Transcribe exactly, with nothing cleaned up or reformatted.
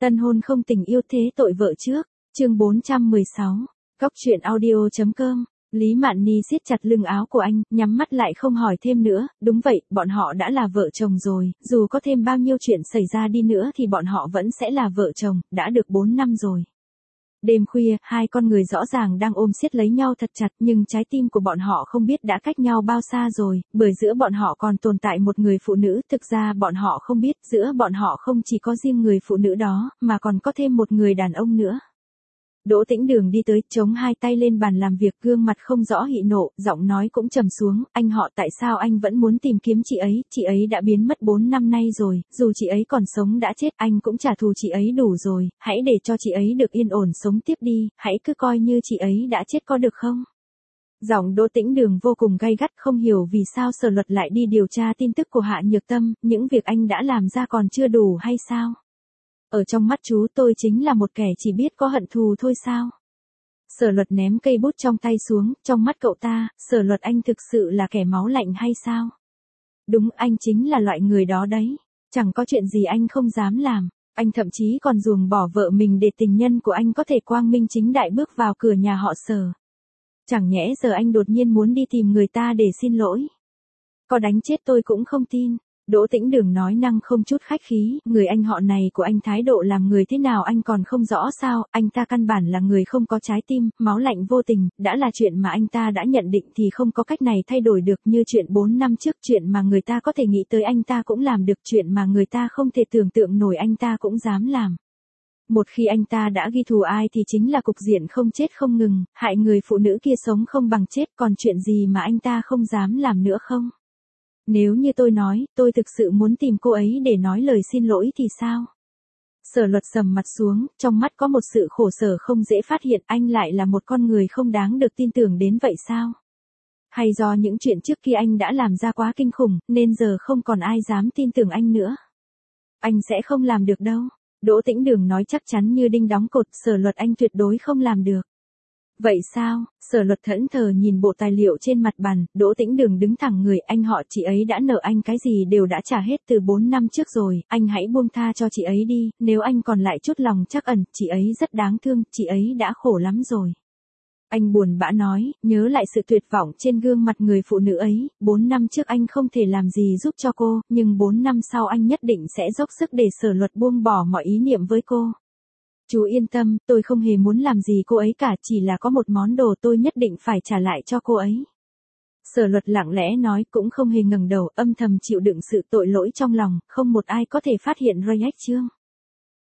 Tân hôn không tình yêu thế tội vợ trước, chương bốn trăm mười sáu, Cóc truyện audio.com. Lý Mạn Ni siết chặt lưng áo của anh, nhắm mắt lại không hỏi thêm nữa, đúng vậy, bọn họ đã là vợ chồng rồi, dù có thêm bao nhiêu chuyện xảy ra đi nữa thì bọn họ vẫn sẽ là vợ chồng, đã được bốn năm rồi. Đêm khuya, hai con người rõ ràng đang ôm siết lấy nhau thật chặt nhưng trái tim của bọn họ không biết đã cách nhau bao xa rồi, bởi giữa bọn họ còn tồn tại một người phụ nữ, thực ra bọn họ không biết, giữa bọn họ không chỉ có riêng người phụ nữ đó, mà còn có thêm một người đàn ông nữa. Đỗ Tĩnh Đường đi tới, chống hai tay lên bàn làm việc, gương mặt không rõ hỉ nộ, giọng nói cũng trầm xuống, anh họ tại sao anh vẫn muốn tìm kiếm chị ấy, chị ấy đã biến mất bốn năm nay rồi, dù chị ấy còn sống đã chết, anh cũng trả thù chị ấy đủ rồi, hãy để cho chị ấy được yên ổn sống tiếp đi, hãy cứ coi như chị ấy đã chết có được không? Giọng Đỗ Tĩnh Đường vô cùng gay gắt, không hiểu vì sao Sở Luật lại đi điều tra tin tức của Hạ Nhược Tâm, những việc anh đã làm ra còn chưa đủ hay sao? Ở trong mắt chú tôi chính là một kẻ chỉ biết có hận thù thôi sao? Sở Luật ném cây bút trong tay xuống, trong mắt cậu ta, Sở Luật anh thực sự là kẻ máu lạnh hay sao? Đúng, anh chính là loại người đó đấy. Chẳng có chuyện gì anh không dám làm. Anh thậm chí còn ruồng bỏ vợ mình để tình nhân của anh có thể quang minh chính đại bước vào cửa nhà họ Sở. Chẳng nhẽ giờ anh đột nhiên muốn đi tìm người ta để xin lỗi? Có đánh chết tôi cũng không tin. Đỗ Tĩnh Đường nói năng không chút khách khí, người anh họ này của anh thái độ làm người thế nào anh còn không rõ sao, anh ta căn bản là người không có trái tim, máu lạnh vô tình, đã là chuyện mà anh ta đã nhận định thì không có cách này thay đổi được, như chuyện bốn năm trước, chuyện mà người ta có thể nghĩ tới anh ta cũng làm được, chuyện mà người ta không thể tưởng tượng nổi anh ta cũng dám làm. Một khi anh ta đã ghi thù ai thì chính là cục diện không chết không ngừng, hại người phụ nữ kia sống không bằng chết, còn chuyện gì mà anh ta không dám làm nữa không? Nếu như tôi nói, tôi thực sự muốn tìm cô ấy để nói lời xin lỗi thì sao? Sở Luật sầm mặt xuống, trong mắt có một sự khổ sở không dễ phát hiện, anh lại là một con người không đáng được tin tưởng đến vậy sao? Hay do những chuyện trước kia anh đã làm ra quá kinh khủng, nên giờ không còn ai dám tin tưởng anh nữa? Anh sẽ không làm được đâu. Đỗ Tĩnh Đường nói chắc chắn như đinh đóng cột, Sở Luật anh tuyệt đối không làm được. Vậy sao? Sở Luật thẫn thờ nhìn bộ tài liệu trên mặt bàn, Đỗ Tĩnh Đường đứng thẳng người, anh họ chị ấy đã nợ anh cái gì đều đã trả hết từ bốn năm trước rồi, anh hãy buông tha cho chị ấy đi, nếu anh còn lại chút lòng trắc ẩn, chị ấy rất đáng thương, chị ấy đã khổ lắm rồi. Anh buồn bã nói, nhớ lại sự tuyệt vọng trên gương mặt người phụ nữ ấy, bốn năm trước anh không thể làm gì giúp cho cô, nhưng bốn năm sau anh nhất định sẽ dốc sức để Sở Luật buông bỏ mọi ý niệm với cô. Chú yên tâm, tôi không hề muốn làm gì cô ấy cả, chỉ là có một món đồ tôi nhất định phải trả lại cho cô ấy. Sở Luật lặng lẽ nói, cũng không hề ngẩng đầu, âm thầm chịu đựng sự tội lỗi trong lòng, không một ai có thể phát hiện reaction.